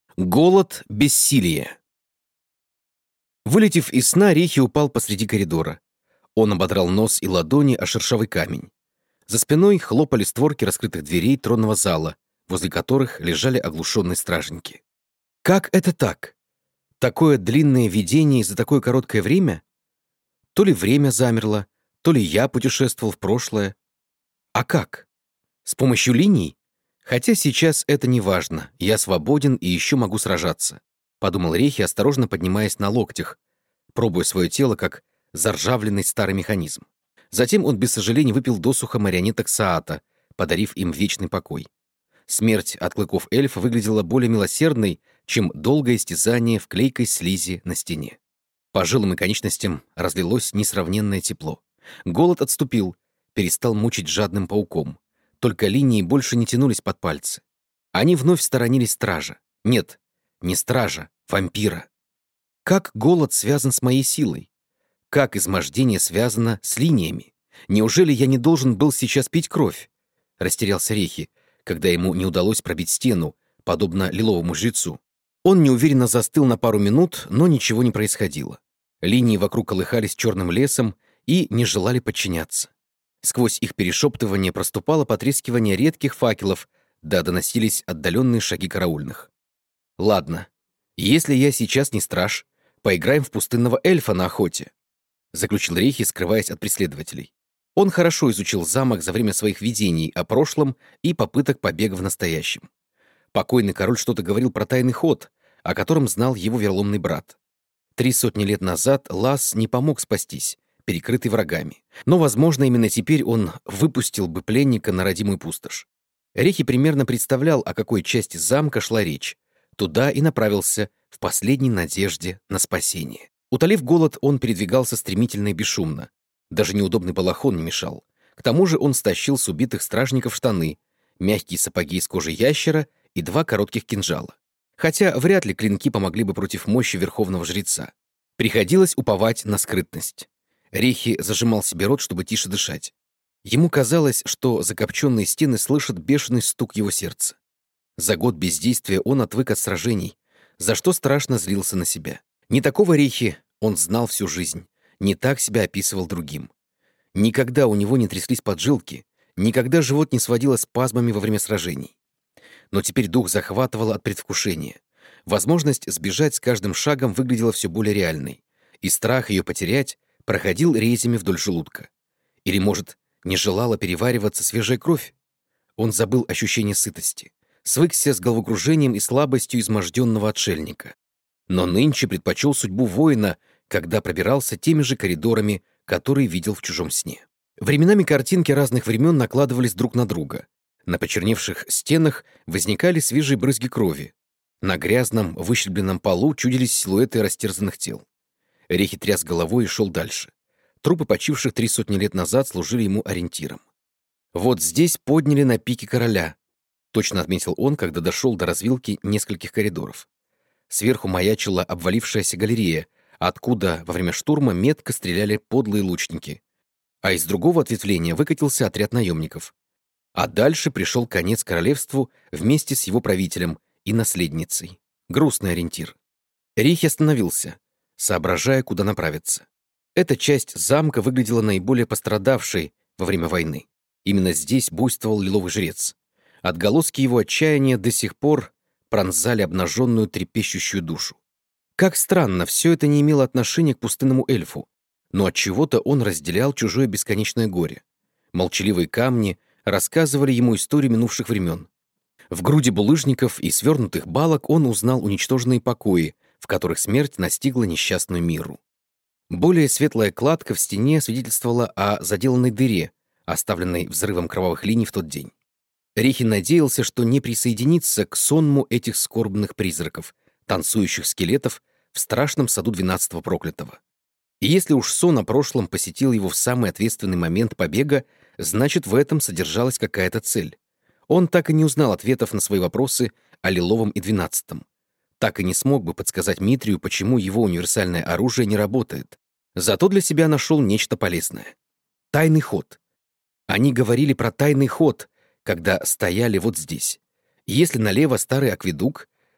Голод, бессилие. Вылетев из сна, Рихи упал посреди коридора. Он ободрал нос и ладони о шершавый камень. За спиной хлопали створки раскрытых дверей тронного зала, возле которых лежали оглушенные стражники. Как это так? Такое длинное видение за такое короткое время? То ли время замерло, то ли я путешествовал в прошлое. А как? С помощью линий? Хотя сейчас это не важно, я свободен и еще могу сражаться, подумал Рехи, осторожно поднимаясь на локтях, пробуя свое тело как заржавленный старый механизм. Затем он без сожаления выпил досуха марионеток Саата, подарив им вечный покой. Смерть от клыков эльфа выглядела более милосердной, чем долгое истязание в клейкой слизи на стене. По жилам и конечностям разлилось несравненное тепло. Голод отступил, перестал мучить жадным пауком. Только линии больше не тянулись под пальцы. Они вновь сторонились стража. Нет, не стража, вампира. Как голод связан с моей силой? Как измождение связано с линиями? Неужели я не должен был сейчас пить кровь? Растерялся Рехи, когда ему не удалось пробить стену, подобно лиловому жрецу. Он неуверенно застыл на пару минут, но ничего не происходило. Линии вокруг колыхались черным лесом и не желали подчиняться. Сквозь их перешептывание проступало потрескивание редких факелов, да доносились отдаленные шаги караульных. «Ладно, если я сейчас не страж, поиграем в пустынного эльфа на охоте», заключил Рейхи, скрываясь от преследователей. Он хорошо изучил замок за время своих видений о прошлом и попыток побега в настоящем. Покойный король что-то говорил про тайный ход, о котором знал его вероломный брат. 300 лет назад Лас не помог спастись, перекрытый врагами. Но, возможно, именно теперь он выпустил бы пленника на родимую пустошь. Рехи примерно представлял, о какой части замка шла речь. Туда и направился в последней надежде на спасение. Утолив голод, он передвигался стремительно и бесшумно. Даже неудобный балахон не мешал. К тому же он стащил с убитых стражников штаны, мягкие сапоги из кожи ящера и 2 коротких кинжала. Хотя вряд ли клинки помогли бы против мощи верховного жреца. Приходилось уповать на скрытность. Рехи зажимал себе рот, чтобы тише дышать. Ему казалось, что закопченные стены слышат бешеный стук его сердца. За год бездействия он отвык от сражений, за что страшно злился на себя. Не такого Рехи он знал всю жизнь, не так себя описывал другим. Никогда у него не тряслись поджилки, никогда живот не сводило спазмами во время сражений. Но теперь дух захватывало от предвкушения. Возможность сбежать с каждым шагом выглядела все более реальной, и страх ее потерять проходил резями вдоль желудка. Или, может, не желала перевариваться свежая кровь? Он забыл ощущение сытости, свыкся с головокружением и слабостью изможденного отшельника. Но нынче предпочел судьбу воина, когда пробирался теми же коридорами, которые видел в чужом сне. Временами картинки разных времен накладывались друг на друга. На почерневших стенах возникали свежие брызги крови. На грязном, выщербленном полу чудились силуэты растерзанных тел. Рехи тряс головой и шел дальше. Трупы почивших 300 лет назад служили ему ориентиром. «Вот здесь подняли на пике короля», — точно отметил он, когда дошел до развилки нескольких коридоров. Сверху маячила обвалившаяся галерея, откуда во время штурма метко стреляли подлые лучники. А из другого ответвления выкатился отряд наемников. А дальше пришел конец королевству вместе с его правителем и наследницей. Грустный ориентир. Рихи остановился, соображая, куда направиться. Эта часть замка выглядела наиболее пострадавшей во время войны. Именно здесь буйствовал лиловый жрец. Отголоски его отчаяния до сих пор пронзали обнаженную трепещущую душу. Как странно, все это не имело отношения к пустынному эльфу, но отчего-то он разделял чужое бесконечное горе. Молчаливые камни рассказывали ему историю минувших времен. В груди булыжников и свернутых балок он узнал уничтоженные покои, в которых смерть настигла несчастную Миру. Более светлая кладка в стене свидетельствовала о заделанной дыре, оставленной взрывом кровавых линий в тот день. Рихи надеялся, что не присоединится к сонму этих скорбных призраков, танцующих скелетов в страшном саду 12-го проклятого. И если уж сон о прошлом посетил его в самый ответственный момент побега, значит, в этом содержалась какая-то цель. Он так и не узнал ответов на свои вопросы о Лиловом и 12-м. Так и не смог бы подсказать Митрию, почему его универсальное оружие не работает. Зато для себя нашел нечто полезное. Тайный ход. Они говорили про тайный ход, когда стояли вот здесь. Если налево старый акведук,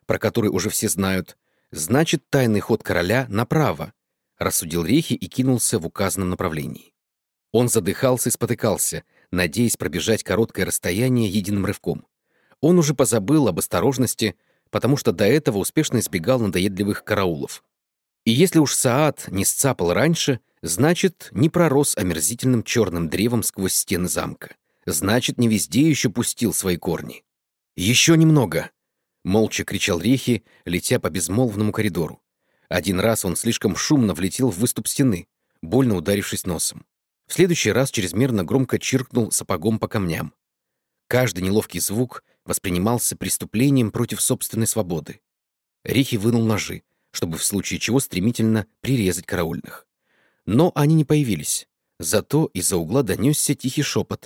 про который уже все знают, значит, тайный ход короля направо, рассудил Рехи и кинулся в указанном направлении. Он задыхался и спотыкался, надеясь пробежать короткое расстояние единым рывком. Он уже позабыл об осторожности, потому что до этого успешно избегал надоедливых караулов. И если уж Саат не сцапал раньше, значит, не пророс омерзительным черным древом сквозь стены замка. Значит, не везде еще пустил свои корни. «Еще немного!» — молча кричал Рехи, летя по безмолвному коридору. Один раз он слишком шумно влетел в выступ стены, больно ударившись носом. В следующий раз чрезмерно громко чиркнул сапогом по камням. Каждый неловкий звук воспринимался преступлением против собственной свободы. Рехи вынул ножи, чтобы в случае чего стремительно прирезать караульных. Но они не появились. Зато из-за угла донесся тихий шепот.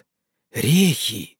«Рехи!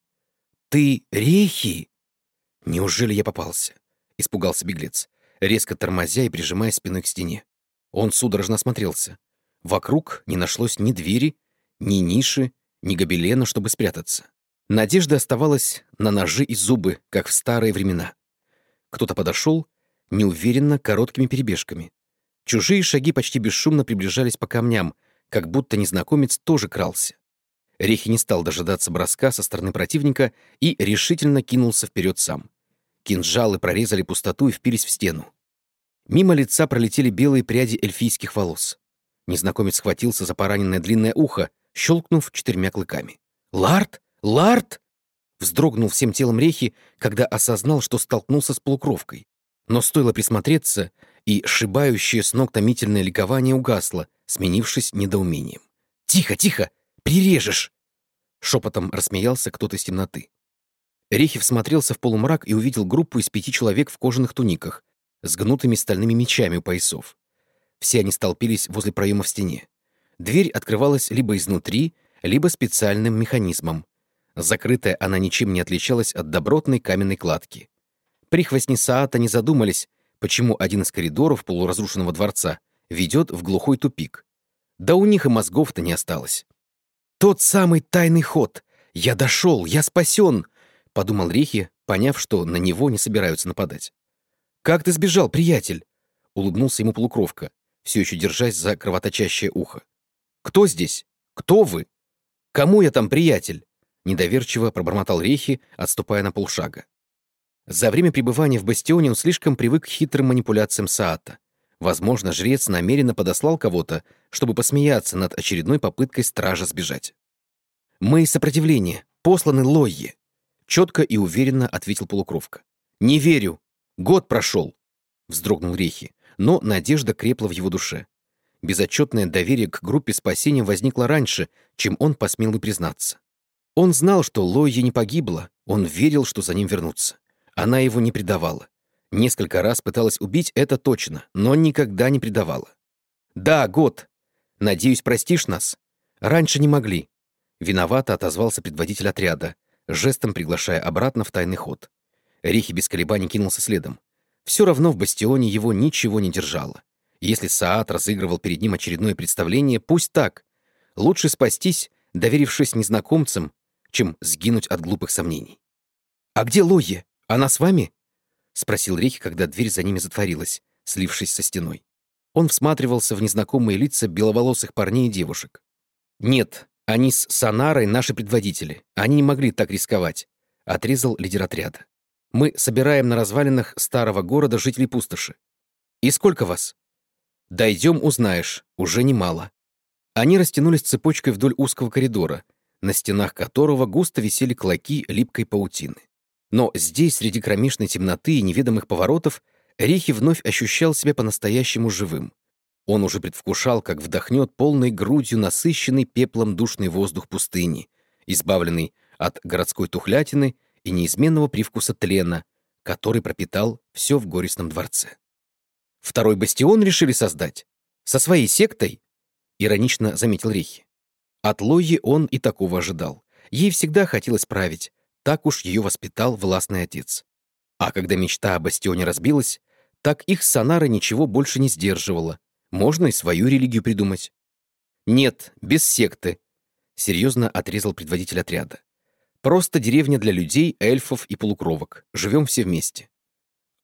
Ты Рехи?» «Неужели я попался?» — испугался беглец, резко тормозя и прижимая спиной к стене. Он судорожно осмотрелся. Вокруг не нашлось ни двери, ни ниши, ни гобелена, чтобы спрятаться. Надежда оставалась на ножи и зубы, как в старые времена. Кто-то подошел, неуверенно, короткими перебежками. Чужие шаги почти бесшумно приближались по камням, как будто незнакомец тоже крался. Рехи не стал дожидаться броска со стороны противника и решительно кинулся вперед сам. Кинжалы прорезали пустоту и впились в стену. Мимо лица пролетели белые пряди эльфийских волос. Незнакомец схватился за пораненное длинное ухо, щелкнув 4 клыками. «Лард! Лард!» Вздрогнул всем телом Рехи, когда осознал, что столкнулся с полукровкой. Но стоило присмотреться, и сшибающее с ног томительное ликование угасло, сменившись недоумением. «Тихо, тихо! Прирежешь!» Шепотом рассмеялся кто-то из темноты. Рехи всмотрелся в полумрак и увидел группу из 5 человек в кожаных туниках с гнутыми стальными мечами у поясов. Все они столпились возле проема в стене. Дверь открывалась либо изнутри, либо специальным механизмом. Закрытая она ничем не отличалась от добротной каменной кладки. Прихвостни Саата не задумались, почему один из коридоров полуразрушенного дворца ведет в глухой тупик. Да у них и мозгов-то не осталось. «Тот самый тайный ход! Я дошел! Я спасен!» — подумал Рехи, поняв, что на него не собираются нападать. «Как ты сбежал, приятель?» — улыбнулся ему полукровка, все еще держась за кровоточащее ухо. «Кто здесь? Кто вы? Кому я там приятель?» — недоверчиво пробормотал Рехи, отступая на полшага. За время пребывания в бастионе он слишком привык к хитрым манипуляциям Саата. Возможно, жрец намеренно подослал кого-то, чтобы посмеяться над очередной попыткой стража сбежать. «Мы из сопротивления, посланы Лойе», — четко и уверенно ответил полукровка. «Не верю. Год прошел», — вздрогнул Рехи, но надежда крепла в его душе. Безотчетное доверие к группе спасения возникло раньше, чем он посмел бы признаться. Он знал, что Лойе не погибла, он верил, что за ним вернутся. Она его не предавала. Несколько раз пыталась убить, это точно, но никогда не предавала. «Да, Год. Надеюсь, простишь нас? Раньше не могли». Виновато отозвался предводитель отряда, жестом приглашая обратно в тайный ход. Рехи без колебаний кинулся следом. Все равно в бастионе его ничего не держало. Если Саат разыгрывал перед ним очередное представление, пусть так. Лучше спастись, доверившись незнакомцам, чем сгинуть от глупых сомнений. «А где Лойе? Она с вами?» — спросил Рехи, когда дверь за ними затворилась, слившись со стеной. Он всматривался в незнакомые лица беловолосых парней и девушек. «Нет, они с Санарой наши предводители. Они не могли так рисковать», — отрезал лидер отряда. «Мы собираем на развалинах старого города жителей пустоши. И сколько вас?» «Дойдем, узнаешь. Уже немало». Они растянулись цепочкой вдоль узкого коридора, на стенах которого густо висели клоки липкой паутины. Но здесь, среди кромешной темноты и неведомых поворотов, Рехи вновь ощущал себя по-настоящему живым. Он уже предвкушал, как вдохнет полной грудью насыщенный пеплом душный воздух пустыни, избавленный от городской тухлятины и неизменного привкуса тлена, который пропитал все в горестном дворце. «Второй бастион решили создать? Со своей сектой?» — иронично заметил Рехи. От Лойи он и такого ожидал. Ей всегда хотелось править, так уж ее воспитал властный отец. А когда мечта о бастионе разбилась, так их с Санарой ничего больше не сдерживало. Можно и свою религию придумать. «Нет, без секты», — серьезно отрезал предводитель отряда. «Просто деревня для людей, эльфов и полукровок. Живем все вместе».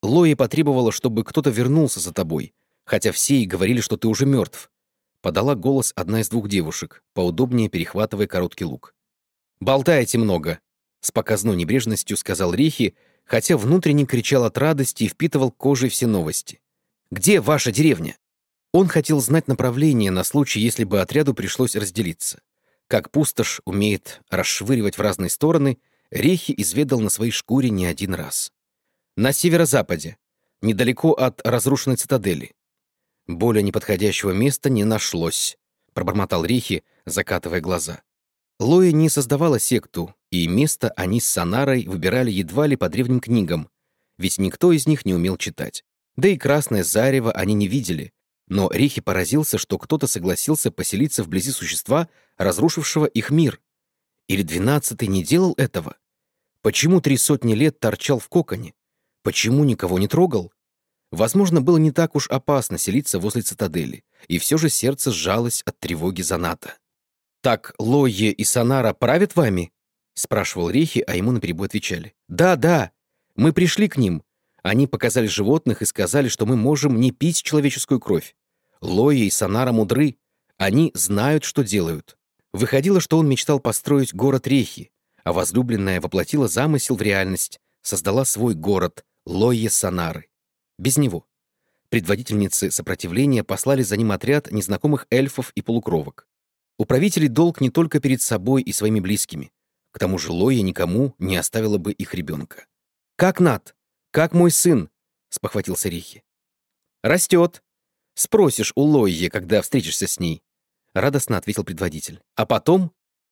Лоя потребовала, чтобы кто-то вернулся за тобой, хотя все и говорили, что ты уже мертв. Подала голос одна из двух девушек, поудобнее перехватывая короткий лук. «Болтаете много», — с показной небрежностью сказал Рихи, хотя внутренне кричал от радости и впитывал кожей все новости. «Где ваша деревня?» Он хотел знать направление на случай, если бы отряду пришлось разделиться. Как пустошь умеет расшвыривать в разные стороны, Рихи изведал на своей шкуре не один раз. «На северо-западе, недалеко от разрушенной цитадели». «Более неподходящего места не нашлось», — пробормотал Рихи, закатывая глаза. Лоя не создавала секту, и место они с Санарой выбирали едва ли по древним книгам, ведь никто из них не умел читать. Да и красное зарево они не видели, но Рихи поразился, что кто-то согласился поселиться вблизи существа, разрушившего их мир. Или 12-й не делал этого? Почему 300 лет торчал в коконе? Почему никого не трогал? Возможно, было не так уж опасно селиться возле цитадели, и все же сердце сжалось от тревоги за Ната. «Так Лойе и Санара правят вами?» — спрашивал Рихи, а ему наперебой отвечали. «Да, да, мы пришли к ним. Они показали животных и сказали, что мы можем не пить человеческую кровь. Лойе и Санара мудры. Они знают, что делают». Выходило, что он мечтал построить город Рехи, а возлюбленная воплотила замысел в реальность, создала свой город Лойе Санары. Без него. Предводительницы сопротивления послали за ним отряд незнакомых эльфов и полукровок. У правителей долг не только перед собой и своими близкими. К тому же Лойя никому не оставила бы их ребенка. «Как Нат? Как мой сын?» — спохватился Рихи. «Растет. Спросишь у Лойи, когда встретишься с ней», — радостно ответил предводитель. «А потом?»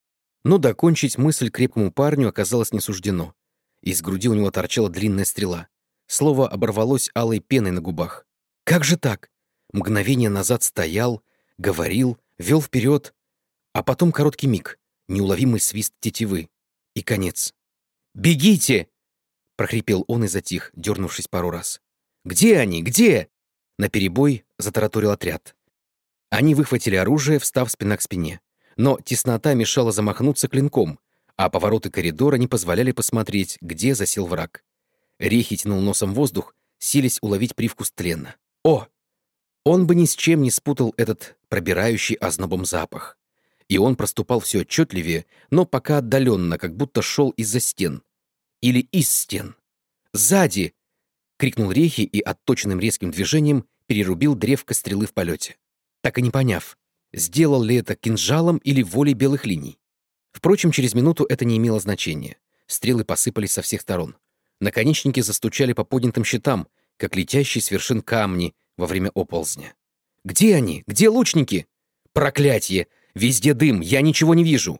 Но докончить мысль крепкому парню оказалось не суждено. Из груди у него торчала длинная стрела. Слово оборвалось алой пеной на губах. «Как же так?» Мгновение назад стоял, говорил, вел вперед, а потом короткий миг, неуловимый свист тетивы. И конец. «Бегите!» — прохрипел он и затих, дернувшись пару раз. «Где они? Где?» — наперебой затараторил отряд. Они выхватили оружие, встав спина к спине. Но теснота мешала замахнуться клинком, а повороты коридора не позволяли посмотреть, где засел враг. Рихи тянул носом воздух, силясь уловить привкус тлена. О! Он бы ни с чем не спутал этот пробирающий ознобом запах. И он проступал все отчетливее, но пока отдаленно, как будто шел из-за стен. Или из стен. «Сзади!» — крикнул Рихи и отточенным резким движением перерубил древко стрелы в полете. Так и не поняв, сделал ли это кинжалом или волей белых линий. Впрочем, через минуту это не имело значения. Стрелы посыпались со всех сторон. Наконечники застучали по поднятым щитам, как летящие с вершин камни во время оползня. «Где они? Где лучники? Проклятье! Везде дым, я ничего не вижу!»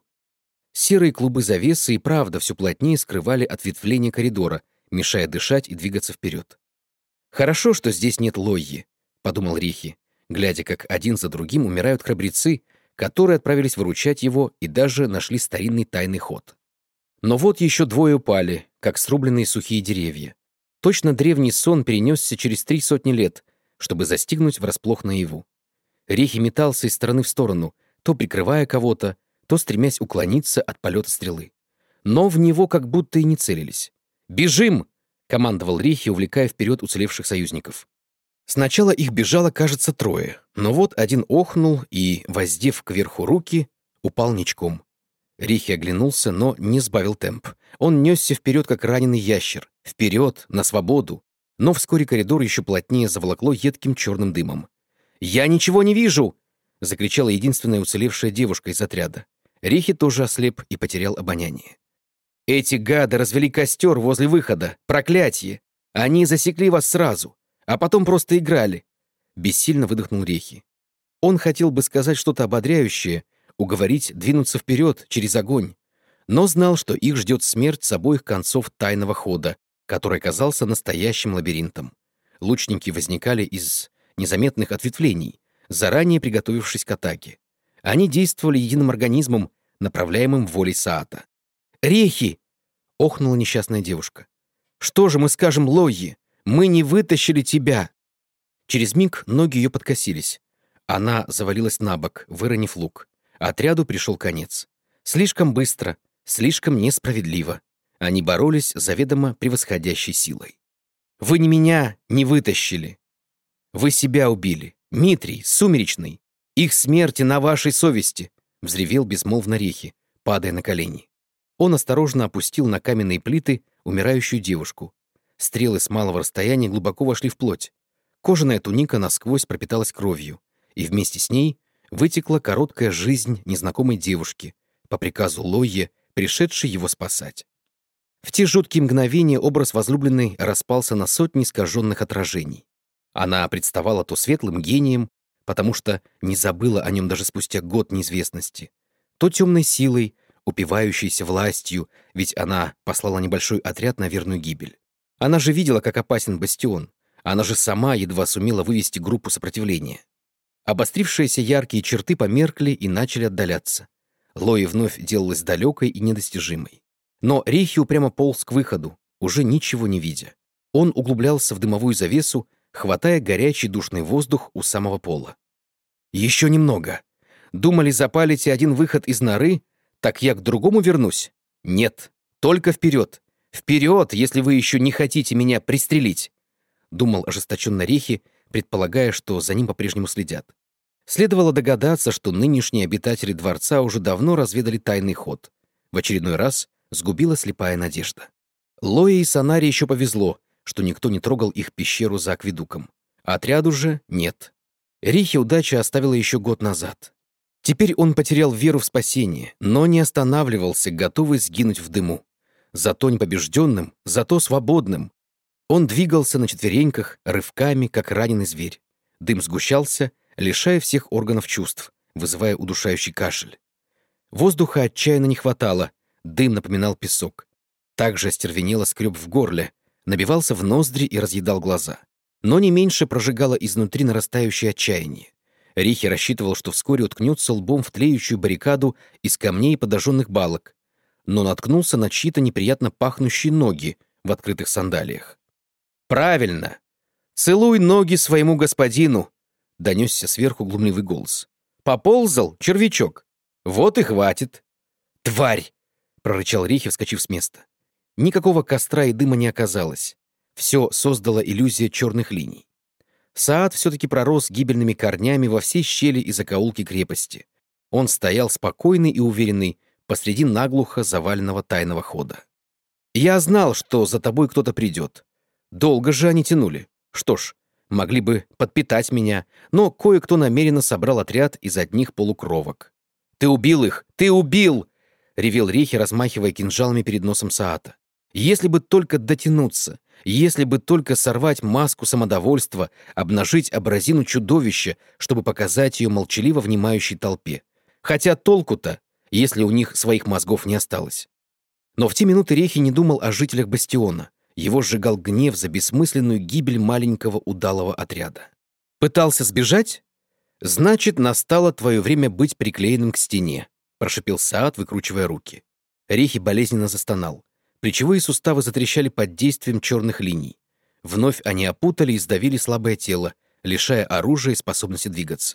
Серые клубы завесы и правда все плотнее скрывали ответвление коридора, мешая дышать и двигаться вперед. «Хорошо, что здесь нет Лойи», — подумал Рихи, глядя, как один за другим умирают храбрецы, которые отправились выручать его и даже нашли старинный тайный ход. Но вот еще двое упали, как срубленные сухие деревья. Точно древний сон перенесся через 300 лет, чтобы застигнуть врасплох наяву. Рихи метался из стороны в сторону, то прикрывая кого-то, то стремясь уклониться от полета стрелы. Но в него как будто и не целились. «Бежим!» — командовал Рихи, увлекая вперед уцелевших союзников. Сначала их бежало, кажется, трое, но вот один охнул и, воздев кверху руки, упал ничком. Рихи оглянулся, но не сбавил темп. Он несся вперед, как раненый ящер. Вперед, на свободу. Но вскоре коридор еще плотнее заволокло едким черным дымом. «Я ничего не вижу!» — закричала единственная уцелевшая девушка из отряда. Рихи тоже ослеп и потерял обоняние. «Эти гады развели костер возле выхода! Проклятье! Они засекли вас сразу, а потом просто играли!» Бессильно выдохнул Рихи. Он хотел бы сказать что-то ободряющее, уговорить двинуться вперед через огонь, но знал, что их ждет смерть с обоих концов тайного хода, который оказался настоящим лабиринтом. Лучники возникали из незаметных ответвлений, заранее приготовившись к атаке. Они действовали единым организмом, направляемым волей Саата. «Рехи!» — охнула несчастная девушка. «Что же мы скажем Лойи? Мы не вытащили тебя!» Через миг ноги ее подкосились. Она завалилась на бок, выронив лук. Отряду пришел конец. Слишком быстро, слишком несправедливо. Они боролись с заведомо превосходящей силой. Вы не меня не вытащили. Вы себя убили. Митрий, Сумеречный. Их смерти на вашей совести!» — взревел безмолвно Рехи, падая на колени. Он осторожно опустил на каменные плиты умирающую девушку. Стрелы с малого расстояния глубоко вошли в плоть. Кожаная туника насквозь пропиталась кровью, и вместе с ней вытекла короткая жизнь незнакомой девушки, по приказу Лойе, пришедшей его спасать. В те жуткие мгновения образ возлюбленной распался на сотни искаженных отражений. Она представала то светлым гением, потому что не забыла о нем даже спустя год неизвестности, то темной силой, упивающейся властью, ведь она послала небольшой отряд на верную гибель. Она же видела, как опасен бастион. Она же сама едва сумела вывести группу сопротивления. Обострившиеся яркие черты померкли и начали отдаляться. Лои вновь делалась далекой и недостижимой. Но Рейхи упрямо полз к выходу, уже ничего не видя. Он углублялся в дымовую завесу, хватая горячий душный воздух у самого пола. «Еще немного. Думали, запалите один выход из норы, так я к другому вернусь? Нет, только вперед. Вперед, если вы еще не хотите меня пристрелить!» Думал ожесточенно Рехи, предполагая, что за ним по-прежнему следят. Следовало догадаться, что нынешние обитатели дворца уже давно разведали тайный ход. В очередной раз сгубила слепая надежда. Лое и Санаре еще повезло, что никто не трогал их пещеру за акведуком. А отряду же нет. Рихе удача оставила еще год назад. Теперь он потерял веру в спасение, но не останавливался, готовый сгинуть в дыму. Зато непобежденным, зато свободным. Он двигался на четвереньках, рывками, как раненый зверь. Дым сгущался, лишая всех органов чувств, вызывая удушающий кашель. Воздуха отчаянно не хватало, дым напоминал песок. Также остервенело скреб в горле, набивался в ноздри и разъедал глаза. Но не меньше прожигало изнутри нарастающее отчаяние. Рихи рассчитывал, что вскоре уткнется лбом в тлеющую баррикаду из камней и подожженных балок, но наткнулся на чьи-то неприятно пахнущие ноги в открытых сандалиях. «Правильно! Целуй ноги своему господину!» — донесся сверху глумливый голос. «Поползал, червячок! Вот и хватит!» «Тварь!» — прорычал Рихи, вскочив с места. Никакого костра и дыма не оказалось. Все создала иллюзия черных линий. Саад все-таки пророс гибельными корнями во все щели и закоулки крепости. Он стоял спокойный и уверенный посреди наглухо заваленного тайного хода. «Я знал, что за тобой кто-то придет. Долго же они тянули. Что ж, могли бы подпитать меня, но кое-кто намеренно собрал отряд из одних полукровок. Ты убил их! Ты убил!» — ревел Рихи, размахивая кинжалами перед носом Саата. «Если бы только дотянуться, если бы только сорвать маску самодовольства, обнажить образину чудовища, чтобы показать ее молчаливо внимающей толпе. Хотя толку-то, если у них своих мозгов не осталось». Но в те минуты Рехи не думал о жителях бастиона. Его сжигал гнев за бессмысленную гибель маленького удалого отряда. «Пытался сбежать? Значит, настало твое время быть приклеенным к стене», прошипел Саад, выкручивая руки. Рехи болезненно застонал. Плечевые суставы затрещали под действием черных линий. Вновь они опутали и сдавили слабое тело, лишая оружия и способности двигаться.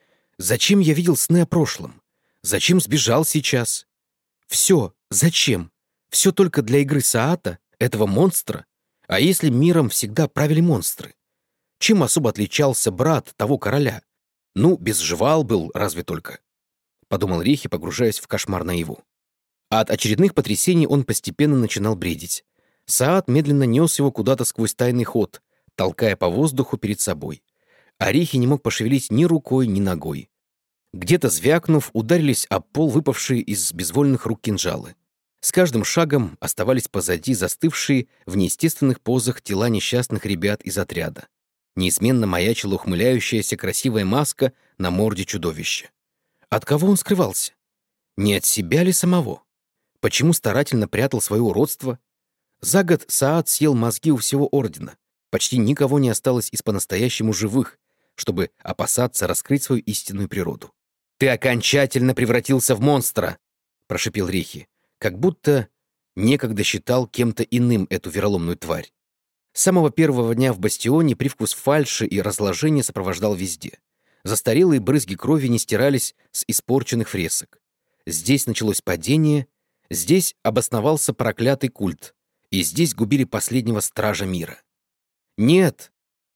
«Зачем я видел сны о прошлом? Зачем сбежал сейчас? Все, зачем? Все только для игры Саата, этого монстра? А если миром всегда правили монстры? Чем особо отличался брат того короля? Ну, безживал был, разве только», — подумал Рихи, погружаясь в кошмар наяву. А от очередных потрясений он постепенно начинал бредить. Саад медленно нес его куда-то сквозь тайный ход, толкая по воздуху перед собой. А Рихи не мог пошевелить ни рукой, ни ногой. Где-то звякнув, ударились об пол выпавшие из безвольных рук кинжалы. С каждым шагом оставались позади застывшие в неестественных позах тела несчастных ребят из отряда. Неизменно маячила ухмыляющаяся красивая маска на морде чудовища. От кого он скрывался? Не от себя ли самого? Почему старательно прятал свое уродство? За год Саад съел мозги у всего ордена. Почти никого не осталось из по-настоящему живых, чтобы опасаться раскрыть свою истинную природу. «Ты окончательно превратился в монстра!» — прошипел Рихи, как будто некогда считал кем-то иным эту вероломную тварь. С самого первого дня в бастионе привкус фальши и разложения сопровождал везде. Застарелые брызги крови не стирались с испорченных фресок. Здесь началось падение, здесь обосновался проклятый культ, и здесь губили последнего стража мира. Нет,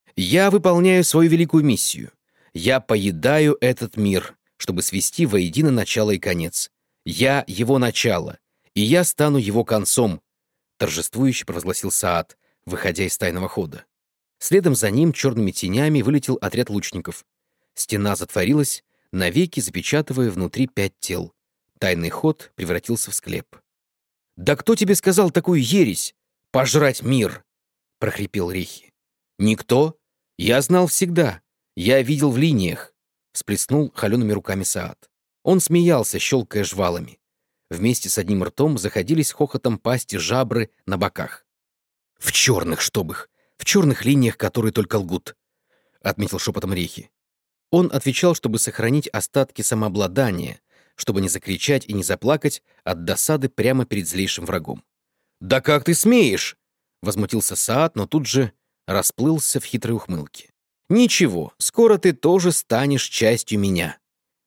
я выполняю свою великую миссию. Я поедаю этот мир, чтобы свести воедино начало и конец. Я его начало, и я стану его концом, торжествующе провозгласил Саад, выходя из тайного хода. Следом за ним черными тенями вылетел отряд лучников. Стена затворилась, навеки запечатывая внутри 5 тел. Тайный ход превратился в склеп. «Да кто тебе сказал такую ересь? Пожрать мир!» — прохрипел Рихи. «Никто. Я знал всегда. Я видел в линиях», — всплеснул холеными руками Саад. Он смеялся, щелкая жвалами. Вместе с одним ртом заходились хохотом пасти жабры на боках. «В черных, чтоб их! В черных линиях, которые только лгут!» — отметил шепотом Рихи. Он отвечал, чтобы сохранить остатки самообладания, чтобы не закричать и не заплакать от досады прямо перед злейшим врагом. «Да как ты смеешь?» — возмутился Саад, но тут же расплылся в хитрой ухмылке. «Ничего, скоро ты тоже станешь частью меня».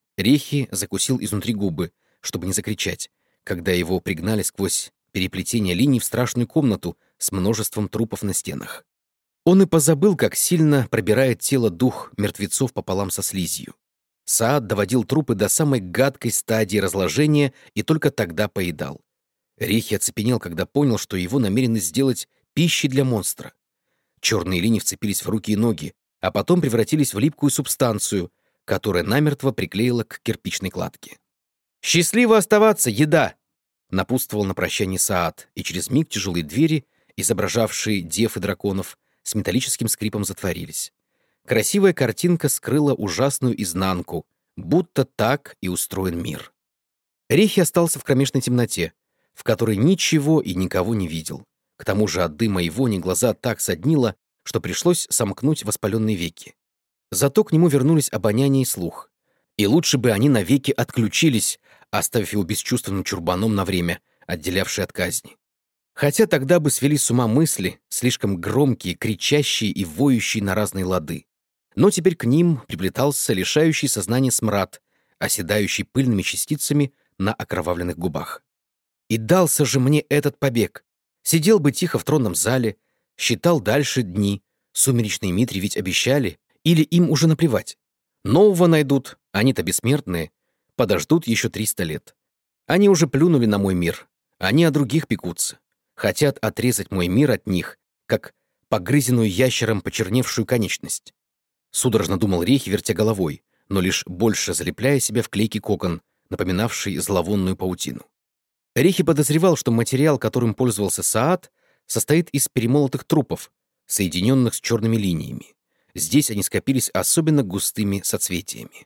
Рихи закусил изнутри губы, чтобы не закричать, когда его пригнали сквозь переплетение линий в страшную комнату с множеством трупов на стенах. Он и позабыл, как сильно пробирает тело дух мертвецов пополам со слизью. Саад доводил трупы до самой гадкой стадии разложения и только тогда поедал. Рихи оцепенел, когда понял, что его намерены сделать пищей для монстра. Черные линии вцепились в руки и ноги, а потом превратились в липкую субстанцию, которая намертво приклеила к кирпичной кладке. «Счастливо оставаться, еда!» — напутствовал на прощание Саад, и через миг тяжелые двери, изображавшие дев и драконов, с металлическим скрипом затворились. Красивая картинка скрыла ужасную изнанку, будто так и устроен мир. Рихи остался в кромешной темноте, в которой ничего и никого не видел. К тому же от дыма и вони глаза так соднило, что пришлось сомкнуть воспаленные веки. Зато к нему вернулись обоняние и слух. И лучше бы они навеки отключились, оставив его бесчувственным чурбаном на время, отделявший от казни. Хотя тогда бы свели с ума мысли, слишком громкие, кричащие и воющие на разные лады. Но теперь к ним приплетался лишающий сознания смрад, оседающий пыльными частицами на окровавленных губах. И дался же мне этот побег. Сидел бы тихо в тронном зале, считал дальше дни. Сумеречные митри ведь обещали, или им уже наплевать. Нового найдут, они-то бессмертные, подождут еще 300 лет. Они уже плюнули на мой мир, они о других пекутся. Хотят отрезать мой мир от них, как погрызенную ящером почерневшую конечность. Судорожно думал Рихи, вертя головой, но лишь больше залепляя себя в клейкий кокон, напоминавший зловонную паутину. Рихи подозревал, что материал, которым пользовался Саад, состоит из перемолотых трупов, соединенных с черными линиями. Здесь они скопились особенно густыми соцветиями.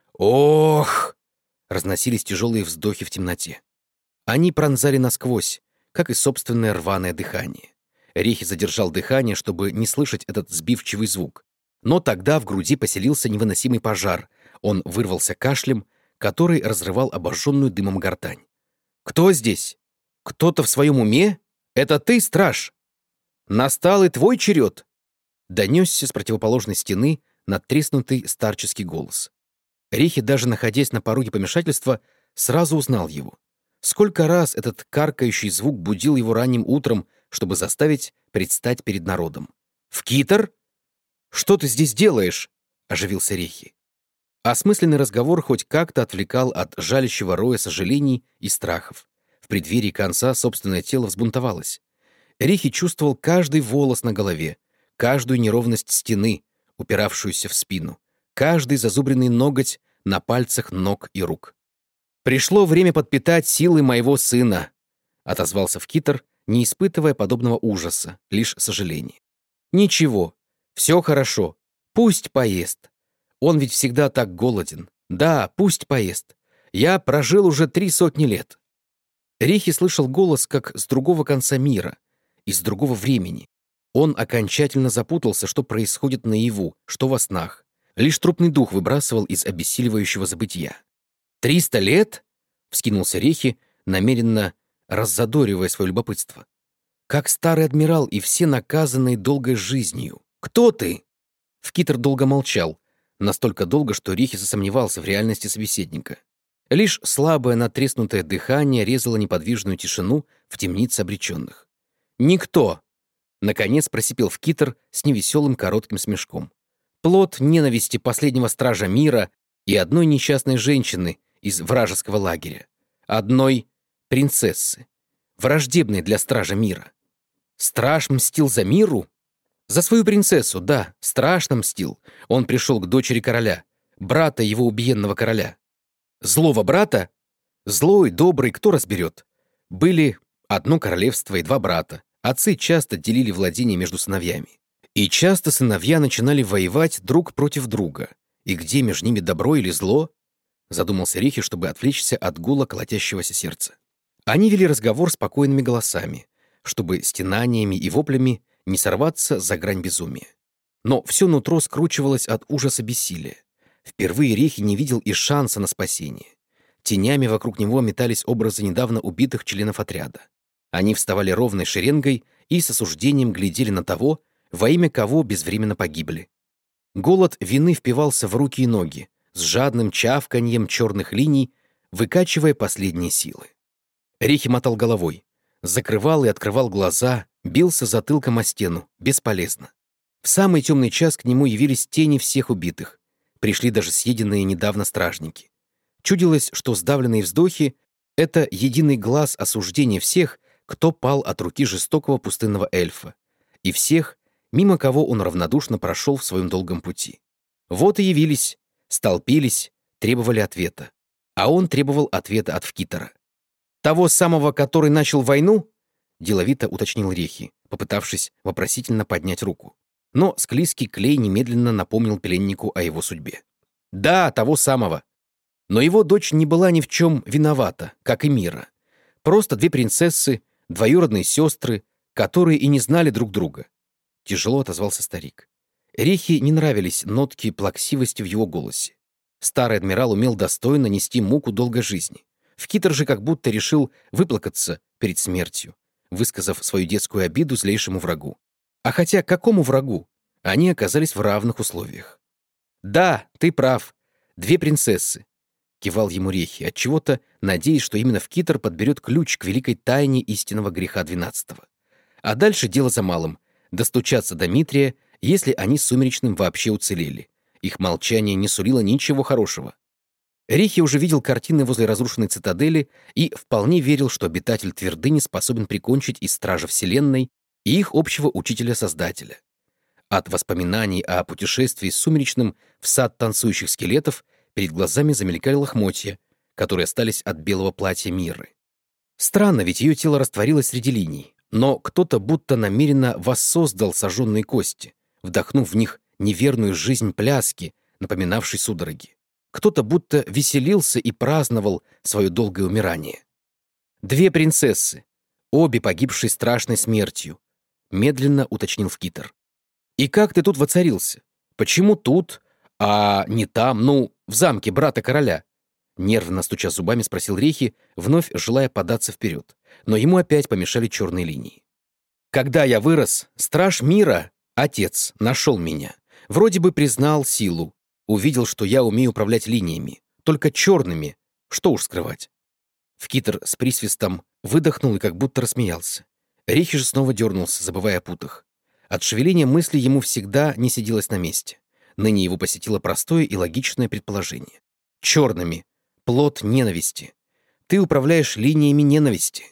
«Ох!» — разносились тяжелые вздохи в темноте. Они пронзали насквозь, как и собственное рваное дыхание. Рихи задержал дыхание, чтобы не слышать этот сбивчивый звук. Но тогда в груди поселился невыносимый пожар. Он вырвался кашлем, который разрывал обожженную дымом гортань. «Кто здесь? Кто-то в своем уме? Это ты, страж? Настал и твой черед!» Донесся с противоположной стены надтреснутый старческий голос. Рихи, даже находясь на пороге помешательства, сразу узнал его. Сколько раз этот каркающий звук будил его ранним утром, чтобы заставить предстать перед народом. «Вкитер? Что ты здесь делаешь?» — оживился Рихи. Осмысленный разговор хоть как-то отвлекал от жалящего роя сожалений и страхов. В преддверии конца собственное тело взбунтовалось. Рихи чувствовал каждый волос на голове, каждую неровность стены, упиравшуюся в спину, каждый зазубренный ноготь на пальцах ног и рук. «Пришло время подпитать силы моего сына», — отозвался Вкитер, не испытывая подобного ужаса, лишь сожаления. «Ничего, все хорошо, пусть поест. Он ведь всегда так голоден. Да, пусть поест. Я прожил уже 300 лет». Рихи слышал голос как с другого конца мира, из другого времени. Он окончательно запутался, что происходит наяву, что во снах. Лишь трупный дух выбрасывал из обессиливающего забытия. 300 лет?» — вскинулся Рихи, намеренно раззадоривая свое любопытство. «Как старый адмирал и все наказанные долгой жизнью. Кто ты?» Вкитер долго молчал, настолько долго, что Рихи засомневался в реальности собеседника. Лишь слабое надтреснутое дыхание резало неподвижную тишину в темнице обреченных. «Никто!» Наконец просипел Вкитр с невеселым коротким смешком. Плод ненависти последнего стража мира и одной несчастной женщины из вражеского лагеря. Одной принцессы, враждебной для стража мира. Страж мстил за миру? За свою принцессу, да, страшно мстил. Он пришел к дочери короля, брата его убиенного короля. Злого брата? Злой, добрый, кто разберет? Были одно королевство и два брата. Отцы часто делили владения между сыновьями. И часто сыновья начинали воевать друг против друга. И где между ними добро или зло? Задумался Рихи, чтобы отвлечься от гула колотящегося сердца. Они вели разговор спокойными голосами, чтобы стенаниями и воплями не сорваться за грань безумия. Но все нутро скручивалось от ужаса бессилия. Впервые Рихи не видел и шанса на спасение. Тенями вокруг него метались образы недавно убитых членов отряда. Они вставали ровной шеренгой и с осуждением глядели на того, во имя кого безвременно погибли. Голод вины впивался в руки и ноги, с жадным чавканьем черных линий, выкачивая последние силы. Рихи мотал головой, закрывал и открывал глаза, бился затылком о стену, бесполезно. В самый темный час к нему явились тени всех убитых. Пришли даже съеденные недавно стражники. Чудилось, что сдавленные вздохи — это единый глаз осуждения всех, кто пал от руки жестокого пустынного эльфа, и всех, мимо кого он равнодушно прошел в своем долгом пути. Вот и явились, столпились, требовали ответа. А он требовал ответа от Вкитора. «Того самого, который начал войну?» — деловито уточнил Рехи, попытавшись вопросительно поднять руку. Но склизкий клей немедленно напомнил пленнику о его судьбе. «Да, того самого. Но его дочь не была ни в чем виновата, как и Мира. Просто две принцессы, двоюродные сестры, которые и не знали друг друга». Тяжело отозвался старик. Рехи не нравились нотки плаксивости в его голосе. Старый адмирал умел достойно нести муку долгой жизни. Вкитор же как будто решил выплакаться перед смертью, высказав свою детскую обиду злейшему врагу. А хотя какому врагу? Они оказались в равных условиях. «Да, ты прав. Две принцессы», — кивал ему Рехи, отчего-то надеясь, что именно Вкитор подберет ключ к великой тайне истинного греха 12-го. А дальше дело за малым — достучаться до Митрия, если они с Сумеречным вообще уцелели. Их молчание не сулило ничего хорошего. Рихи уже видел картины возле разрушенной цитадели и вполне верил, что обитатель твердыни способен прикончить и Стража Вселенной, и их общего учителя-создателя. От воспоминаний о путешествии с Сумеречным в сад танцующих скелетов перед глазами замелькали лохмотья, которые остались от белого платья Миры. Странно, ведь ее тело растворилось среди линий, но кто-то будто намеренно воссоздал сожженные кости, вдохнув в них неверную жизнь пляски, напоминавшей судороги. Кто-то будто веселился и праздновал свое долгое умирание. «Две принцессы, обе погибшие страшной смертью», — медленно уточнил Вкитор. «И как ты тут воцарился? Почему тут, а не там, ну, в замке брата короля?» Нервно стуча зубами, спросил Рехи, вновь желая податься вперед. Но ему опять помешали черные линии. «Когда я вырос, страж мира, отец, нашел меня. Вроде бы признал силу. Увидел, что я умею управлять линиями. Только черными. Что уж скрывать». Вкитор с присвистом выдохнул и как будто рассмеялся. Рехи же снова дернулся, забывая о путах. От шевеления мысли ему всегда не сиделось на месте. Ныне его посетило простое и логичное предположение. Черными. Плод ненависти. Ты управляешь линиями ненависти.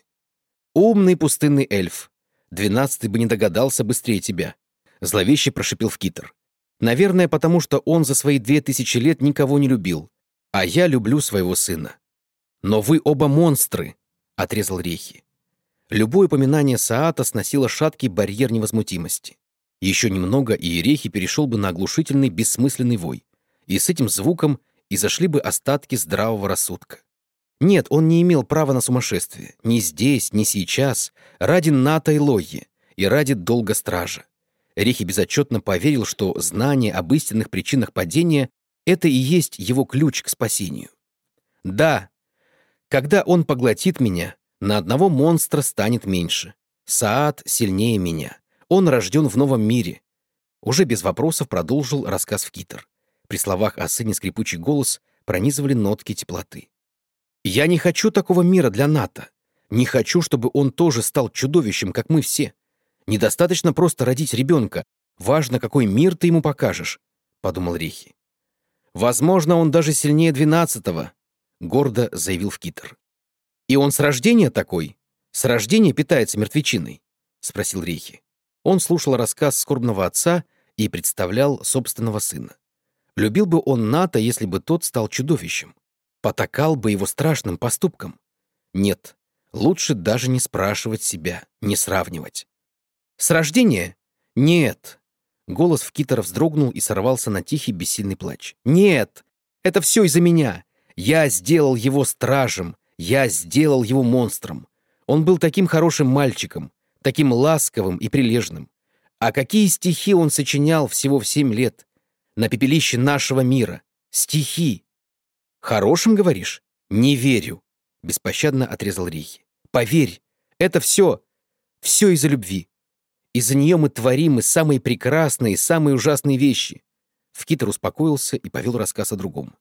Умный пустынный эльф. 12-й бы не догадался быстрее тебя. Зловеще прошипел Вкитор. Наверное, потому что он за свои 2000 лет никого не любил. А я люблю своего сына. Но вы оба монстры, отрезал Рехи. Любое упоминание Саата сносило шаткий барьер невозмутимости. Еще немного, и Рехи перешел бы на оглушительный бессмысленный вой. И с этим звуком и зашли бы остатки здравого рассудка. Нет, он не имел права на сумасшествие. Ни здесь, ни сейчас. Ради Ната и Лойи. И ради долга стража. Рехи безотчетно поверил, что знание об истинных причинах падения — это и есть его ключ к спасению. Да, когда он поглотит меня, на одного монстра станет меньше. Саат сильнее меня. Он рожден в новом мире. Уже без вопросов продолжил рассказ Вкитор. При словах о сыне скрипучий голос пронизывали нотки теплоты. «Я не хочу такого мира для Ната. Не хочу, чтобы он тоже стал чудовищем, как мы все. Недостаточно просто родить ребенка. Важно, какой мир ты ему покажешь, — подумал Рихи. Возможно, он даже сильнее 12-го, — гордо заявил Вкитер. И он с рождения такой? С рождения питается мертвечиной? — спросил Рихи. Он слушал рассказ скорбного отца и представлял собственного сына. Любил бы он Ната, если бы тот стал чудовищем. Потакал бы его страшным поступкам. Нет, лучше даже не спрашивать себя, не сравнивать. «С рождения? Нет!» Голос Вкитера вздрогнул и сорвался на тихий бессильный плач. «Нет! Это все из-за меня! Я сделал его стражем! Я сделал его монстром! Он был таким хорошим мальчиком, таким ласковым и прилежным. А какие стихи он сочинял всего в 7 лет! На пепелище нашего мира! Стихи!» «Хорошим, говоришь? Не верю!» — беспощадно отрезал Рихи. «Поверь, это все из-за любви. Из-за нее мы творим и самые прекрасные, и самые ужасные вещи». Вкитер успокоился и повел рассказ о другом.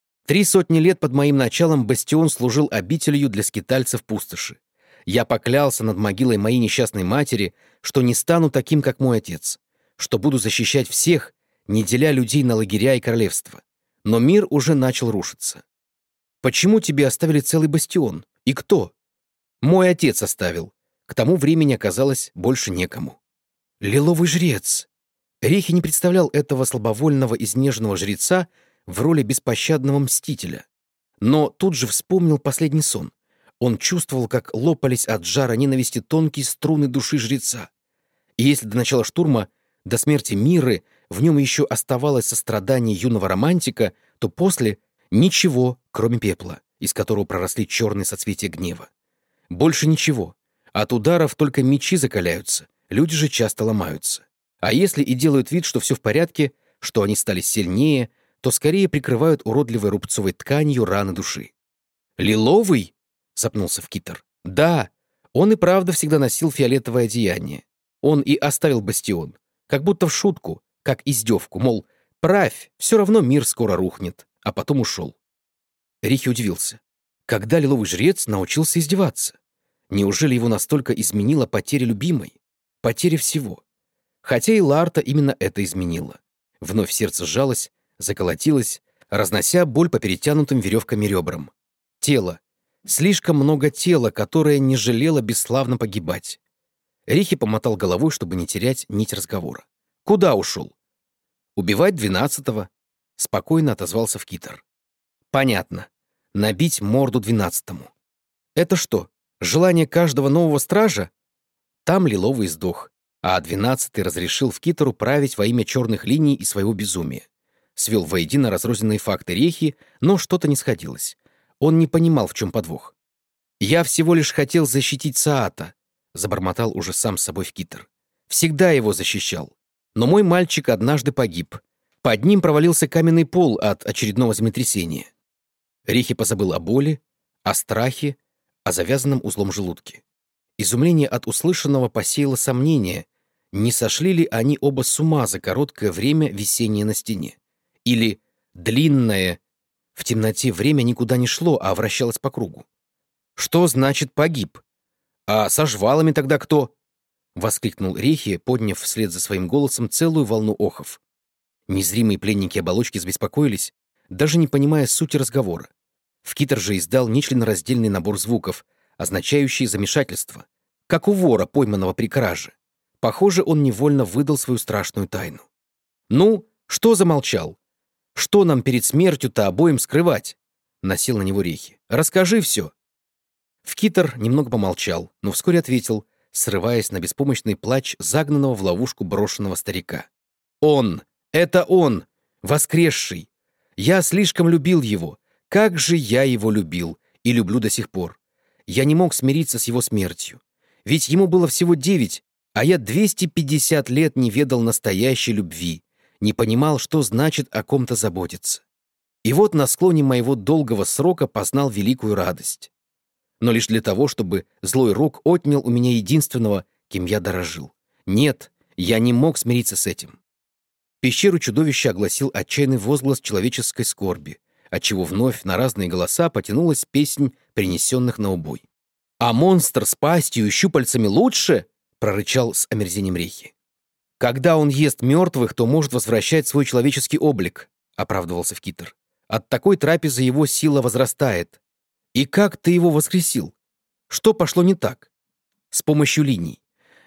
300 лет под моим началом бастион служил обителью для скитальцев пустоши. Я поклялся над могилой моей несчастной матери, что не стану таким, как мой отец, что буду защищать всех, не деля людей на лагеря и королевства. Но мир уже начал рушиться. Почему тебе оставили целый бастион? И кто? Мой отец оставил. К тому времени оказалось больше некому. Лиловый жрец. Рихи не представлял этого слабовольного, изнеженного жреца в роли беспощадного мстителя. Но тут же вспомнил последний сон. Он чувствовал, как лопались от жара ненависти тонкие струны души жреца. И если до начала штурма, до смерти Миры, в нем еще оставалось сострадание юного романтика, то после — ничего, кроме пепла, из которого проросли черные соцветия гнева. Больше ничего. От ударов только мечи закаляются, люди же часто ломаются. А если и делают вид, что все в порядке, что они стали сильнее, то скорее прикрывают уродливой рубцовой тканью раны души. «Лиловый?» — запнулся Вкитер. «Да, он и правда всегда носил фиолетовое одеяние. Он и оставил бастион, как будто в шутку, как издевку, мол, правь, все равно мир скоро рухнет», а потом ушел. Рихи удивился. Когда лиловый жрец научился издеваться? Неужели его настолько изменила потеря любимой? Потеря всего. Хотя и Ларта именно это изменила. Вновь сердце сжалось, заколотилось, разнося боль по перетянутым веревками ребрам. Тело. Слишком много тела, которое не жалело бесславно погибать. Рихи помотал головой, чтобы не терять нить разговора. «Куда ушел?» «Убивать 12-го», — спокойно отозвался Вкитер. «Понятно. Набить морду 12-му. Это что, желание каждого нового стража?» Там Лиловый сдох, а 12-й разрешил Вкитеру править во имя черных линий и своего безумия. Свел воедино разрозненные факты Рихи, но что-то не сходилось. Он не понимал, в чем подвох. «Я всего лишь хотел защитить Саата», — забормотал уже сам с собой Вкитер. «Всегда его защищал. Но мой мальчик однажды погиб. Под ним провалился каменный пол от очередного землетрясения». Рихи позабыл о боли, о страхе, о завязанном узлом желудке. Изумление от услышанного посеяло сомнение, не сошли ли они оба с ума за короткое время висения на стене. Или длинное, в темноте время никуда не шло, а вращалось по кругу. «Что значит погиб? А со жвалами тогда кто?» — воскликнул Рихи, подняв вслед за своим голосом целую волну охов. Незримые пленники оболочки забеспокоились, даже не понимая сути разговора. Вкитер же издал нечленораздельный набор звуков, означающий замешательство, как у вора, пойманного при краже. Похоже, он невольно выдал свою страшную тайну. «Ну, что замолчал? Что нам перед смертью-то обоим скрывать?» — насел на него Рихи. «Расскажи все». Вкитер немного помолчал, но вскоре ответил, срываясь на беспомощный плач загнанного в ловушку брошенного старика. «Он! Это он! Воскресший! Я слишком любил его. Как же я его любил и люблю до сих пор. Я не мог смириться с его смертью. Ведь ему было всего 9, а я 250 лет не ведал настоящей любви, не понимал, что значит о ком-то заботиться. И вот на склоне моего долгого срока познал великую радость. Но лишь для того, чтобы злой рок отнял у меня единственного, кем я дорожил. Нет, я не мог смириться с этим». Пещеру чудовища огласил отчаянный возглас человеческой скорби, отчего вновь на разные голоса потянулась песнь принесенных на убой. «А монстр с пастью и щупальцами лучше?» прорычал с омерзением Рейхи. «Когда он ест мертвых, то может возвращать свой человеческий облик», — оправдывался Вкитер. «От такой трапезы его сила возрастает. И как ты его воскресил? Что пошло не так?» «С помощью линий.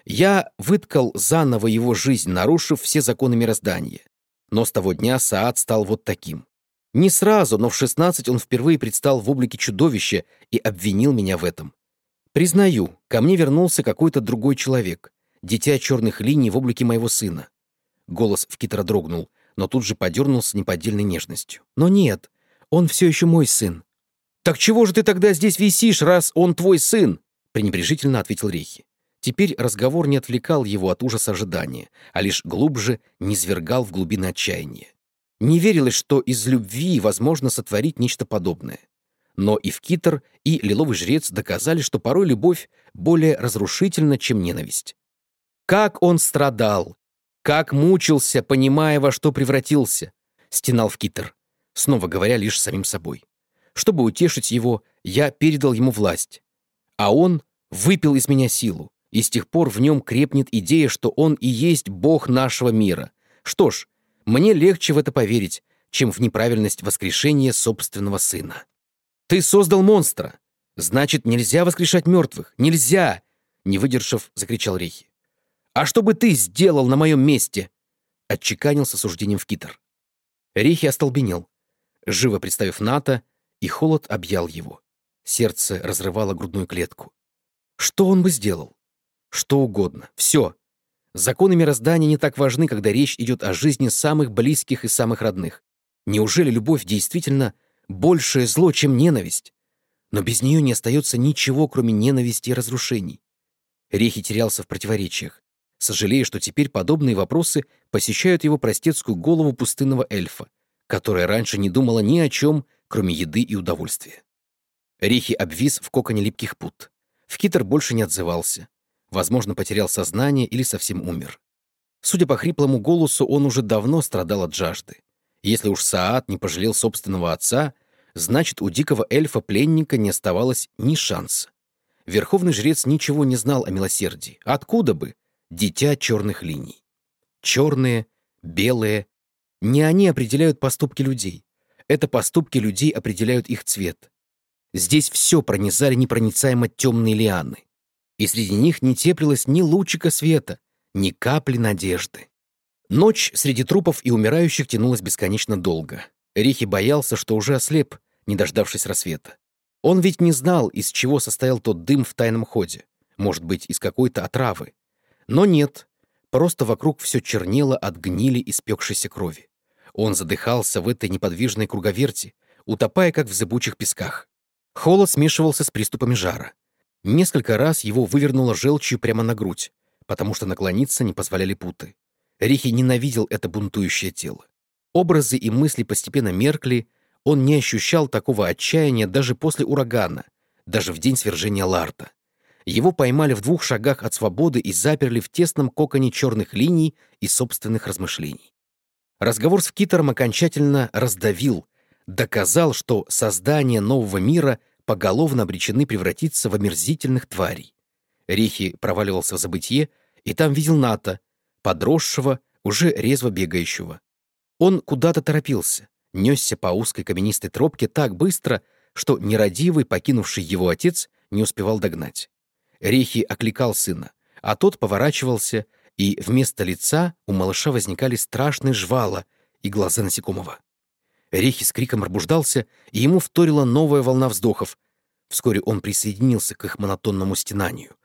Я выткал заново его жизнь, нарушив все законы мироздания. Но с того дня Саат стал вот таким. Не сразу, но в 16 он впервые предстал в облике чудовища и обвинил меня в этом. Признаю, ко мне вернулся какой-то другой человек, дитя черных линий в облике моего сына». Голос Вкитера дрогнул, но тут же подернулся неподдельной нежностью. «Но нет, он все еще мой сын». «Так чего же ты тогда здесь висишь, раз он твой сын?» — пренебрежительно ответил Рейхи. Теперь разговор не отвлекал его от ужаса ожидания, а лишь глубже низвергал в глубины отчаяния. Не верилось, что из любви возможно сотворить нечто подобное. Но и Вкитер, и Лиловый жрец доказали, что порой любовь более разрушительна, чем ненависть. «Как он страдал! Как мучился, понимая, во что превратился!» — стенал Вкитер, снова говоря лишь самим собой. «Чтобы утешить его, я передал ему власть. А он выпил из меня силу, и с тех пор в нем крепнет идея, что он и есть Бог нашего мира. Что ж, мне легче в это поверить, чем в неправильность воскрешения собственного сына». «Ты создал монстра! Значит, нельзя воскрешать мертвых! Нельзя!» Не выдержав, закричал Рейхи. «А что бы ты сделал на моем месте?» Отчеканил с осуждением Вкитер. Рейхи остолбенел, живо представив Ната, и холод объял его. Сердце разрывало грудную клетку. Что он бы сделал? Что угодно. Все. Законы мироздания не так важны, когда речь идет о жизни самых близких и самых родных. Неужели любовь действительно большее зло, чем ненависть? Но без нее не остается ничего, кроме ненависти и разрушений. Рейхи терялся в противоречиях, сожалея, что теперь подобные вопросы посещают его простецкую голову пустынного эльфа, которая раньше не думала ни о чем, кроме еды и удовольствия. Рейхи обвис в коконе липких пут. Вкитер больше не отзывался. Возможно, потерял сознание или совсем умер. Судя по хриплому голосу, он уже давно страдал от жажды. Если уж Саат не пожалел собственного отца, значит, у дикого эльфа-пленника не оставалось ни шанса. Верховный жрец ничего не знал о милосердии. Откуда бы? Дитя черных линий. Черные, белые. Не они определяют поступки людей. Это поступки людей определяют их цвет. Здесь все пронизали непроницаемо темные лианы. И среди них не теплилось ни лучика света, ни капли надежды. Ночь среди трупов и умирающих тянулась бесконечно долго. Рихи боялся, что уже ослеп, не дождавшись рассвета. Он ведь не знал, из чего состоял тот дым в тайном ходе. Может быть, из какой-то отравы. Но нет, просто вокруг все чернело от гнили и спекшейся крови. Он задыхался в этой неподвижной круговерти, утопая, как в зыбучих песках. Холод смешивался с приступами жара. Несколько раз его вывернуло желчью прямо на грудь, потому что наклониться не позволяли путы. Рихи ненавидел это бунтующее тело. Образы и мысли постепенно меркли, он не ощущал такого отчаяния даже после урагана, даже в день свержения Ларта. Его поймали в 2 шагах от свободы и заперли в тесном коконе черных линий и собственных размышлений. Разговор с Вкитером окончательно раздавил, доказал, что создания нового мира поголовно обречены превратиться в омерзительных тварей. Рихи проваливался в забытье, и там видел Ната, подросшего, уже резво бегающего. Он куда-то торопился, несся по узкой каменистой тропке так быстро, что нерадивый, покинувший его отец, не успевал догнать. Рихи окликал сына, а тот поворачивался, и вместо лица у малыша возникали страшные жвала и глаза насекомого. Рихи с криком пробуждался, и ему вторила новая волна вздохов. Вскоре он присоединился к их монотонному стенанию.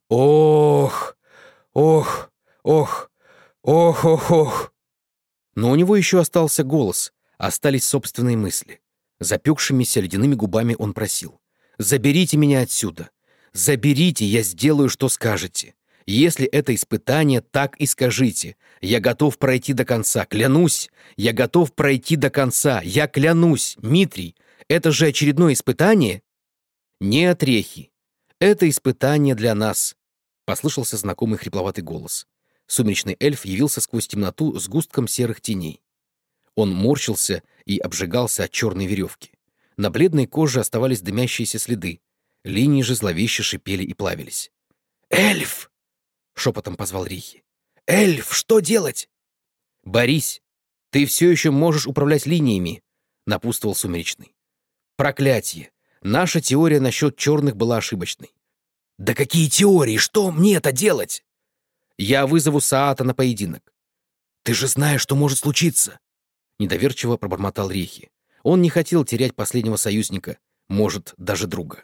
«Ох! Ох! Ох! Ох! Ох! Ох!» Но у него еще остался голос, остались собственные мысли. Запекшимися ледяными губами он просил: «Заберите меня отсюда! Заберите, я сделаю, что скажете! Если это испытание, так и скажите! Я готов пройти до конца, клянусь! Я готов пройти до конца, я клянусь! Митрий, это же очередное испытание?» «Нет, Рехи, это испытание для нас», — послышался знакомый хрипловатый голос. Сумеречный эльф явился сквозь темноту с густком серых теней. Он морщился и обжигался от черной веревки. На бледной коже оставались дымящиеся следы. Линии же зловеще шипели и плавились. «Эльф!» — шепотом позвал Рихи. «Эльф, что делать?» «Борись! Ты все еще можешь управлять линиями», — напутствовал Сумеречный. «Проклятие! Наша теория насчет черных была ошибочной». «Да какие теории? Что мне это делать?» «Я вызову Саата на поединок». «Ты же знаешь, что может случиться!» Недоверчиво пробормотал Рихи. Он не хотел терять последнего союзника, может, даже друга.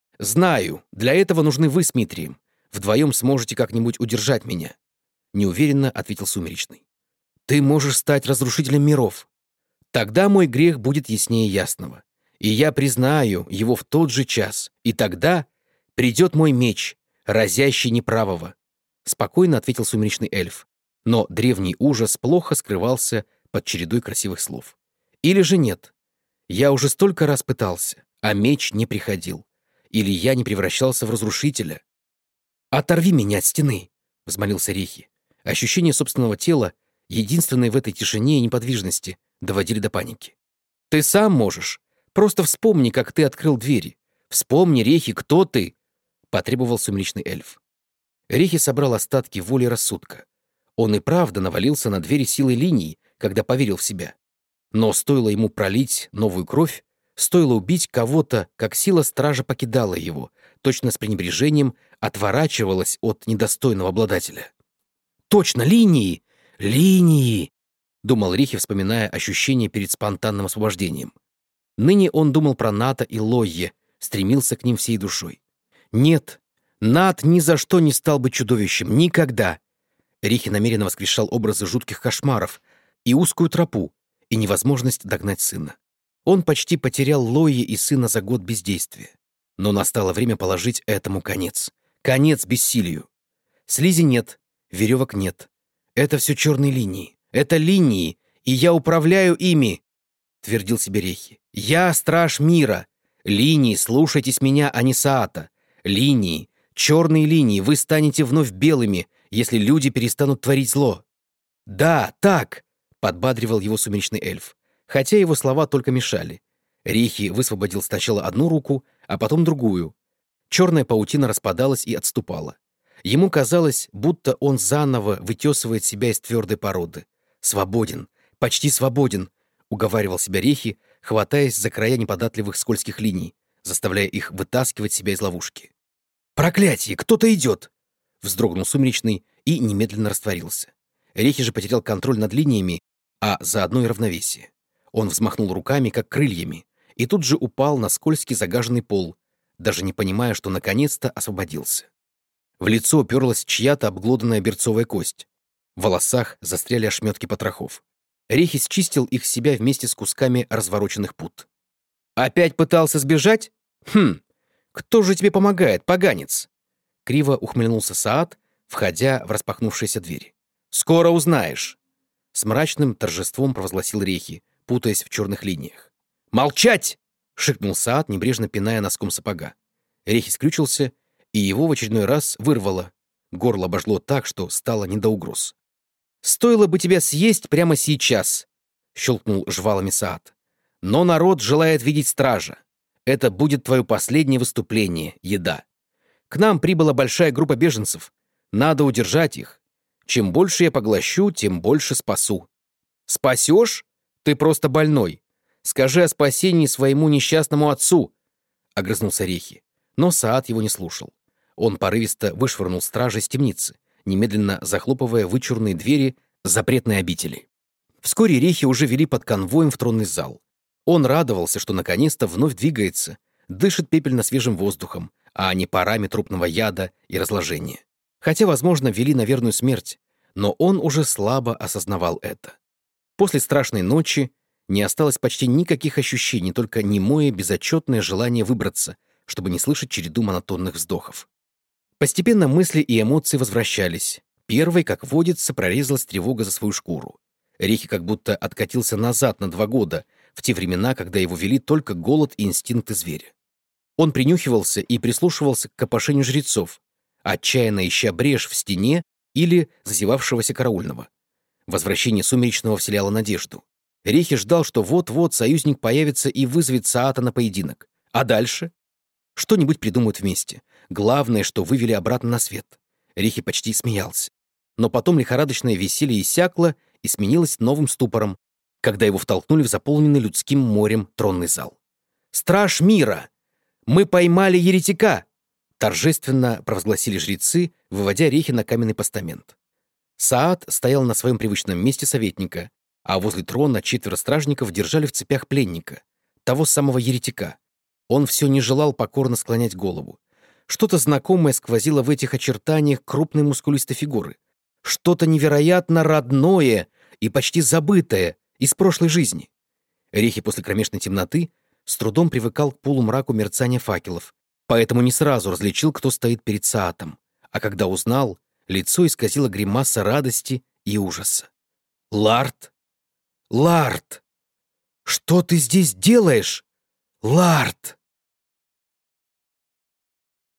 «Знаю, для этого нужны вы с Митрием. Вдвоем сможете как-нибудь удержать меня», — неуверенно ответил Сумеречный. «Ты можешь стать разрушителем миров. Тогда мой грех будет яснее ясного. И я признаю его в тот же час. И тогда придет мой меч, разящий неправого», — спокойно ответил Сумеречный эльф. Но древний ужас плохо скрывался под чередой красивых слов. «Или же нет. Я уже столько раз пытался, а меч не приходил. Или я не превращался в разрушителя». «Оторви меня от стены», — взмолился Рихи. Ощущение собственного тела, единственное в этой тишине и неподвижности, доводили до паники. «Ты сам можешь. Просто вспомни, как ты открыл двери. Вспомни, Рихи, кто ты?» — потребовал сумеречный эльф. Рихи собрал остатки воли и рассудка. Он и правда навалился на двери силой линий, когда поверил в себя. Но стоило ему пролить новую кровь, стоило убить кого-то, как сила стража покидала его, точно с пренебрежением отворачивалась от недостойного обладателя. «Точно, линии! Линии!» — думал Рихи, вспоминая ощущения перед спонтанным освобождением. Ныне он думал про Ната и Лойе, стремился к ним всей душой. Нет, Нат ни за что не стал бы чудовищем, никогда. Рихи намеренно воскрешал образы жутких кошмаров и узкую тропу, и невозможность догнать сына. Он почти потерял Лойе и сына за год бездействия. Но настало время положить этому конец. Конец бессилию. Слизи нет, веревок нет. Это все черные линии. Это линии, и я управляю ими, твердил себе Рихи. Я страж мира. Линии, слушайтесь меня, а не Саата. Линии, черные линии, вы станете вновь белыми, если люди перестанут творить зло. Да, так, подбадривал его сумеречный эльф, хотя его слова только мешали. Рихи высвободил сначала одну руку, а потом другую. Черная паутина распадалась и отступала. Ему казалось, будто он заново вытесывает себя из твердой породы. «Свободен, почти свободен», — уговаривал себя Рихи, хватаясь за края неподатливых скользких линий, заставляя их вытаскивать себя из ловушки. «Проклятие! Кто-то идет!» — вздрогнул сумеречный и немедленно растворился. Рихи же потерял контроль над линиями, а заодно и равновесие. Он взмахнул руками, как крыльями, и тут же упал на скользкий загаженный пол, даже не понимая, что наконец-то освободился. В лицо уперлась чья-то обглоданная берцовая кость. В волосах застряли ошметки потрохов. Рихи счистил их с себя вместе с кусками развороченных пут. «Опять пытался сбежать? Хм, кто же тебе помогает, поганец?» Криво ухмыльнулся Саат, входя в распахнувшиеся двери. «Скоро узнаешь!» С мрачным торжеством провозгласил Рихи, путаясь в черных линиях. «Молчать!» — шикнул Саат, небрежно пиная носком сапога. Рихи скрючился, и его в очередной раз вырвало. Горло обожгло так, что стало не до угроз. «Стоило бы тебя съесть прямо сейчас!» — щелкнул жвалами Саат. «Но народ желает видеть стража. Это будет твое последнее выступление, еда. К нам прибыла большая группа беженцев. Надо удержать их. Чем больше я поглощу, тем больше спасу». «Спасешь? Ты просто больной. Скажи о спасении своему несчастному отцу!» — огрызнулся Рихи. Но Саат его не слушал. Он порывисто вышвырнул стража из темницы, немедленно захлопывая вычурные двери запретной обители. Вскоре Рихи уже вели под конвоем в тронный зал. Он радовался, что наконец-то вновь двигается, дышит пепельно-свежим воздухом, а не парами трупного яда и разложения. Хотя, возможно, вели на верную смерть, но он уже слабо осознавал это. После страшной ночи не осталось почти никаких ощущений, только немое безотчетное желание выбраться, чтобы не слышать череду монотонных вздохов. Постепенно мысли и эмоции возвращались. Первой, как водится, прорезалась тревога за свою шкуру. Рихи как будто откатился назад на 2 года, в те времена, когда его вели только голод и инстинкты зверя. Он принюхивался и прислушивался к копошению жрецов, отчаянно ища брешь в стене или зазевавшегося караульного. Возвращение Сумеречного вселяло надежду. Рихи ждал, что вот-вот союзник появится и вызовет Саата на поединок. А дальше? Что-нибудь придумают вместе. Главное, что вывели обратно на свет. Рихи почти смеялся. Но потом лихорадочное веселье иссякло и сменилось новым ступором, когда его втолкнули в заполненный людским морем тронный зал. «Страж мира! Мы поймали еретика!» торжественно провозгласили жрецы, выводя Рихи на каменный постамент. Саад стоял на своем привычном месте советника, а возле трона 4 стражников держали в цепях пленника, того самого еретика. Он все не желал покорно склонять голову. Что-то знакомое сквозило в этих очертаниях крупной мускулистой фигуры. Что-то невероятно родное и почти забытое из прошлой жизни. Рихи после кромешной темноты с трудом привыкал к полумраку мерцания факелов, поэтому не сразу различил, кто стоит перед Саатом. А когда узнал, лицо исказило гримаса радости и ужаса. «Лард! Лард! Что ты здесь делаешь? Лард!»